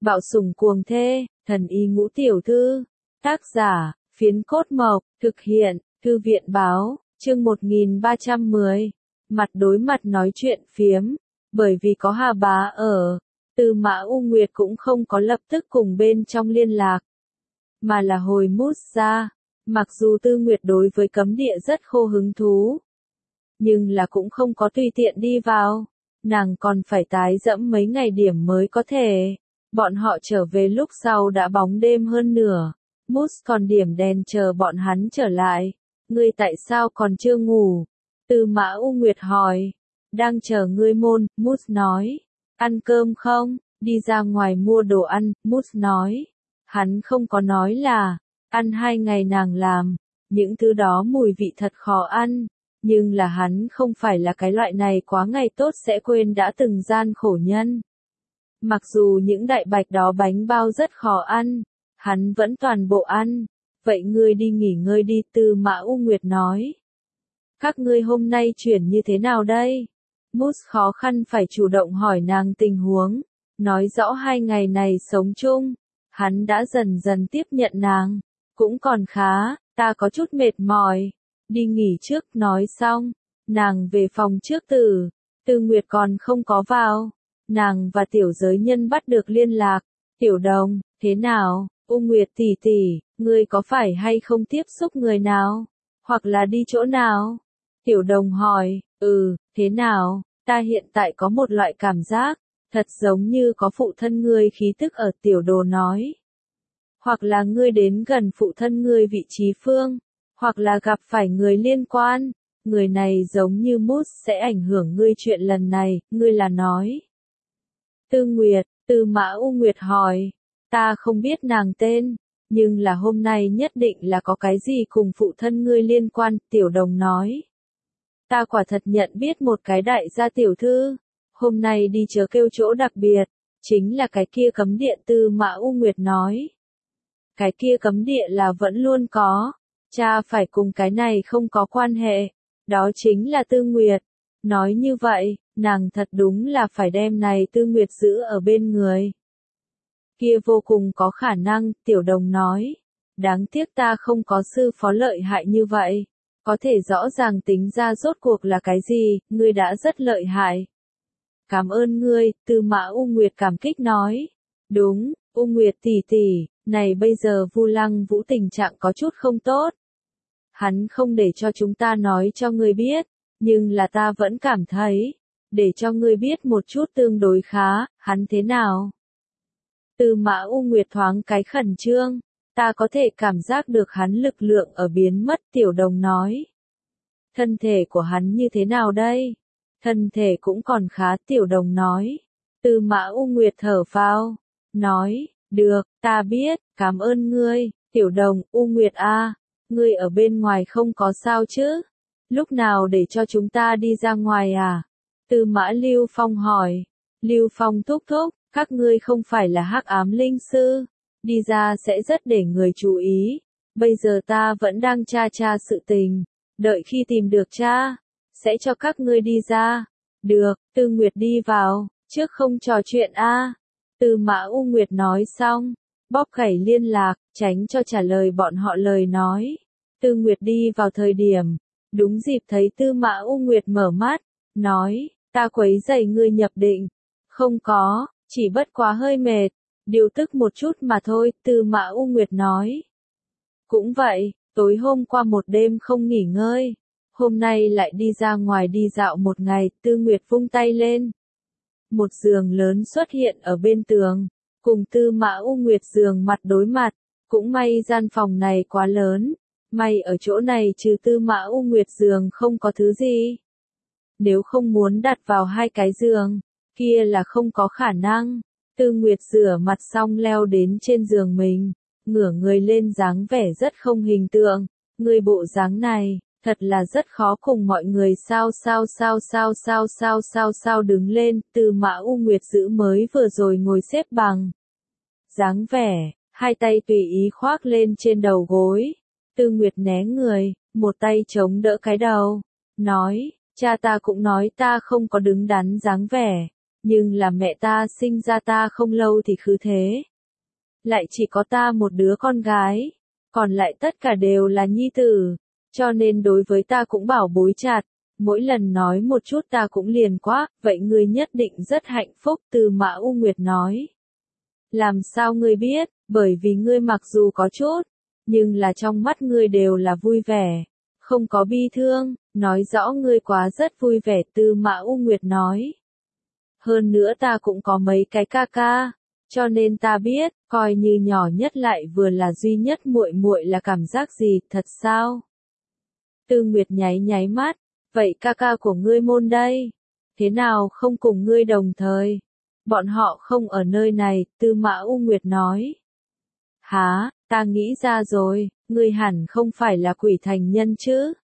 Bạo sủng cuồng thê, thần y ngũ tiểu thư. Tác giả, Phiến Cốt Mộc, thực hiện, Thư viện báo, chương 1310. Mặt đối mặt nói chuyện phiếm, bởi vì có Hà Bá ở, Tư Mã U Nguyệt cũng không có lập tức cùng bên trong liên lạc, mà là hồi mút ra. Mặc dù Tư Nguyệt đối với cấm địa rất khô hứng thú, nhưng là cũng không có tùy tiện đi vào, nàng còn phải tái dẫm mấy ngày điểm mới có thể. Bọn họ trở về lúc sau đã bóng đêm hơn nửa, Moose còn điểm đèn chờ bọn hắn trở lại. Ngươi tại sao còn chưa ngủ? Tư Mã U Nguyệt hỏi. Đang chờ ngươi môn, Moose nói. Ăn cơm không? Đi ra ngoài mua đồ ăn, Moose nói. Hắn không có nói là, ăn 2 ngày nàng làm, những thứ đó mùi vị thật khó ăn. Nhưng là hắn không phải là cái loại này quá ngày tốt sẽ quên đã từng gian khổ nhân. Mặc dù những đại bạch đó bánh bao rất khó ăn, hắn vẫn toàn bộ ăn. Vậy ngươi đi nghỉ ngơi đi, Tư Mã U Nguyệt nói. Các ngươi hôm nay chuyển như thế nào đây? Moose khó khăn phải chủ động hỏi nàng tình huống, nói rõ 2 ngày này sống chung. Hắn đã dần dần tiếp nhận nàng, cũng còn khá, ta có chút mệt mỏi. Đi nghỉ trước, nói xong, nàng về phòng trước. Tư Nguyệt còn không có vào. Nàng và tiểu giới nhân bắt được liên lạc. Tiểu Đồng, thế nào? U Nguyệt tỷ tỷ, ngươi có phải hay không tiếp xúc người nào? Hoặc là đi chỗ nào? Tiểu Đồng hỏi, thế nào? Ta hiện tại có một loại cảm giác, thật giống như có phụ thân ngươi khí tức ở. Tiểu Đồ nói. Hoặc là ngươi đến gần phụ thân ngươi vị trí phương, hoặc là gặp phải người liên quan. Người này giống như Moose sẽ ảnh hưởng ngươi chuyện lần này, ngươi là nói. Tư Nguyệt, Tư Mã U Nguyệt hỏi, ta không biết nàng tên, nhưng là hôm nay nhất định là có cái gì cùng phụ thân ngươi liên quan. Tiểu Đồng nói, ta quả thật nhận biết một cái đại gia tiểu thư, hôm nay đi chớ kêu chỗ đặc biệt, chính là cái kia cấm địa. Tư Mã U Nguyệt nói, cái kia cấm địa là vẫn luôn có, cha phải cùng cái này không có quan hệ, đó chính là Tư Nguyệt. Nói như vậy, nàng thật đúng là phải đem này Tư Nguyệt giữ ở bên người. Kia vô cùng có khả năng, Tiểu Đồng nói. Đáng tiếc ta không có sư phó lợi hại như vậy. Có thể rõ ràng tính ra rốt cuộc là cái gì, ngươi đã rất lợi hại. Cảm ơn ngươi, Tư Mã U Nguyệt cảm kích nói. Đúng, U Nguyệt tỷ tỷ, này bây giờ Vu Lăng Vũ tình trạng có chút không tốt. Hắn không để cho chúng ta nói cho ngươi biết, nhưng là ta vẫn cảm thấy, để cho ngươi biết một chút tương đối khá. Hắn thế nào? Tư Mã U Nguyệt thoáng cái khẩn trương, ta có thể cảm giác được hắn lực lượng ở biến mất. Tiểu Đồng nói. Thân thể của hắn như thế nào đây? Thân thể cũng còn khá. Tiểu Đồng nói. Tư Mã U Nguyệt thở phào, nói, được, ta biết, cảm ơn ngươi. Tiểu Đồng, U Nguyệt a, ngươi ở bên ngoài không có sao chứ? Lúc nào để cho chúng ta đi ra ngoài à? Tư Mã Lưu Phong hỏi. Lưu Phong thúc thúc, các ngươi không phải là hắc ám linh sư, đi ra sẽ rất để người chú ý. Bây giờ ta vẫn đang tra sự tình, đợi khi tìm được cha, sẽ cho các ngươi đi ra. Được, Tư Nguyệt đi vào, trước không trò chuyện a. Tư Mã U Nguyệt nói xong, bóp khẩy liên lạc, tránh cho trả lời bọn họ lời nói. Tư Nguyệt đi vào thời điểm, đúng dịp thấy Tư Mã U Nguyệt mở mắt, nói, ta quấy rầy ngươi nhập định. Không có, chỉ bất quá hơi mệt, điều tức một chút mà thôi. Tư Mã U Nguyệt nói. Cũng vậy, tối hôm qua một đêm không nghỉ ngơi, hôm nay lại đi ra ngoài đi dạo một ngày. Tư Nguyệt vung tay lên. Một giường lớn xuất hiện ở bên tường, cùng Tư Mã U Nguyệt giường mặt đối mặt. Cũng may gian phòng này quá lớn, may ở chỗ này trừ Tư Mã U Nguyệt giường không có thứ gì. Nếu không muốn đặt vào 2 cái giường, kia là không có khả năng. Tư Nguyệt rửa mặt xong leo đến trên giường mình, ngửa người lên dáng vẻ rất không hình tượng. Người bộ dáng này, thật là rất khó cùng mọi người sao đứng lên. Tư Mã U Nguyệt giữ mới vừa rồi ngồi xếp bằng dáng vẻ, 2 tay tùy ý khoác lên trên đầu gối. Tư Nguyệt né người, một tay chống đỡ cái đầu, nói, cha ta cũng nói ta không có đứng đắn dáng vẻ, Nhưng là mẹ ta sinh ra ta không lâu thì khứ thế. Lại chỉ có ta một đứa con gái, còn lại tất cả đều là nhi tử, cho nên đối với ta cũng bảo bối chặt, mỗi lần nói một chút ta cũng liền quá, vậy ngươi nhất định rất hạnh phúc, Tư Mã U Nguyệt nói. Làm sao ngươi biết, bởi vì ngươi mặc dù có chút, nhưng là trong mắt ngươi đều là vui vẻ, không có bi thương, nói rõ ngươi quá rất vui vẻ, Tư Mã U Nguyệt nói. Hơn nữa ta cũng có mấy cái ca ca, cho nên ta biết, coi như nhỏ nhất lại vừa là duy nhất muội muội là cảm giác gì, thật sao? Tư Nguyệt nháy nháy mắt, vậy ca ca của ngươi môn đây, thế nào không cùng ngươi đồng thời? Bọn họ không ở nơi này, Tư Mã U Nguyệt nói. Hả, ta nghĩ ra rồi, ngươi hẳn không phải là quỷ thành nhân chứ?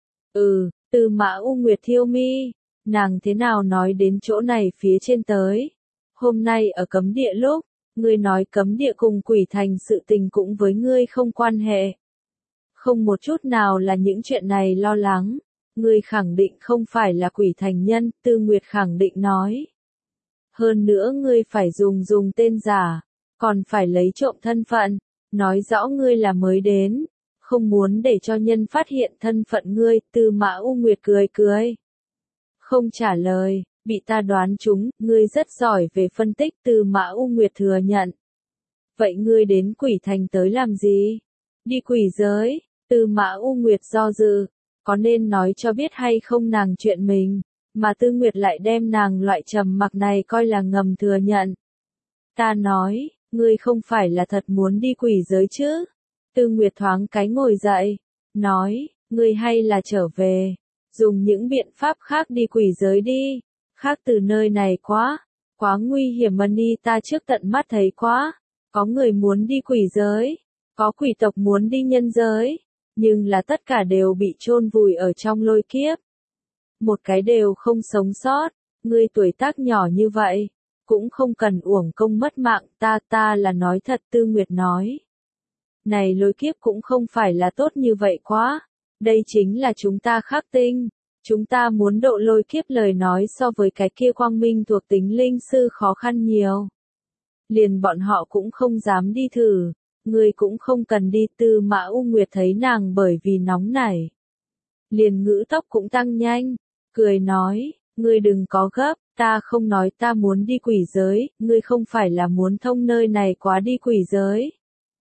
Tư Mã U Nguyệt thiêu mi, nàng thế nào nói đến chỗ này phía trên tới? Hôm nay ở cấm địa lúc, ngươi nói cấm địa cùng quỷ thành sự tình cũng với ngươi không quan hệ. Không một chút nào là những chuyện này lo lắng, ngươi khẳng định không phải là quỷ thành nhân, Tư Nguyệt khẳng định nói. Hơn nữa ngươi phải dùng tên giả, còn phải lấy trộm thân phận, nói rõ ngươi là mới đến, không muốn để cho nhân phát hiện thân phận ngươi, Tư Mã U Nguyệt cười cười. Không trả lời, bị ta đoán trúng, ngươi rất giỏi về phân tích, Tư Mã U Nguyệt thừa nhận. Vậy ngươi đến quỷ thành tới làm gì? Đi quỷ giới, Tư Mã U Nguyệt do dự, có nên nói cho biết hay không nàng chuyện mình, mà Tư Nguyệt lại đem nàng loại trầm mặc này coi là ngầm thừa nhận. Ta nói, ngươi không phải là thật muốn đi quỷ giới chứ? Tư Nguyệt thoáng cái ngồi dậy, nói, ngươi hay là trở về, dùng những biện pháp khác đi quỷ giới đi, khác từ nơi này quá nguy hiểm Mani ta trước tận mắt thấy quá, có người muốn đi quỷ giới, có quỷ tộc muốn đi nhân giới, nhưng là tất cả đều bị chôn vùi ở trong lôi kiếp. Một cái đều không sống sót, ngươi tuổi tác nhỏ như vậy, cũng không cần uổng công mất mạng, ta là nói thật, Tư Nguyệt nói. Này lôi kiếp cũng không phải là tốt như vậy quá, đây chính là chúng ta khắc tinh, chúng ta muốn độ lôi kiếp lời nói so với cái kia quang minh thuộc tính linh sư khó khăn nhiều. Liền bọn họ cũng không dám đi thử, ngươi cũng không cần đi, Tư Mã U Nguyệt thấy nàng bởi vì nóng nảy. Liền ngữ tốc cũng tăng nhanh, cười nói, ngươi đừng có gấp, ta không nói ta muốn đi quỷ giới, ngươi không phải là muốn thông nơi này quá đi quỷ giới.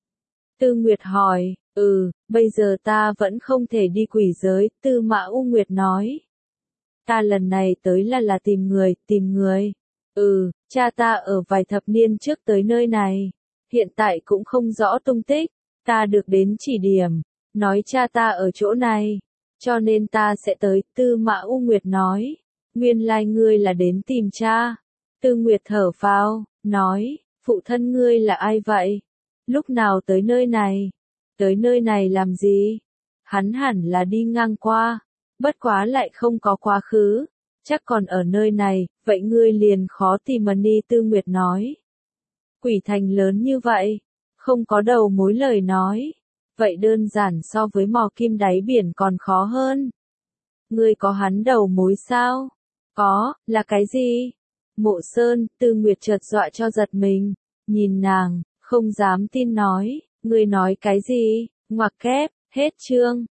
Tư Nguyệt hỏi, bây giờ ta vẫn không thể đi quỷ giới, Tư Mã U Nguyệt nói. Ta lần này tới là tìm người. Cha ta ở vài thập niên trước tới nơi này, hiện tại cũng không rõ tung tích, ta được đến chỉ điểm, nói cha ta ở chỗ này, cho nên ta sẽ tới, Tư Mã U Nguyệt nói. Nguyên lai ngươi là đến tìm cha. Tư Nguyệt thở phào, nói, phụ thân ngươi là ai vậy? Lúc nào tới nơi này? Tới nơi này làm gì? Hắn hẳn là đi ngang qua, bất quá lại không có quá khứ, chắc còn ở nơi này, vậy ngươi liền khó tìm Mani, Tư Nguyệt nói. Quỷ thành lớn như vậy, không có đầu mối lời nói, vậy đơn giản so với mò kim đáy biển còn khó hơn. Ngươi có hắn đầu mối sao? Có, là cái gì? Mộ Sơn, Tư Nguyệt chợt dọa cho giật mình, nhìn nàng, không dám tin nói, ngươi nói cái gì? Ngoặc kép, hết chương.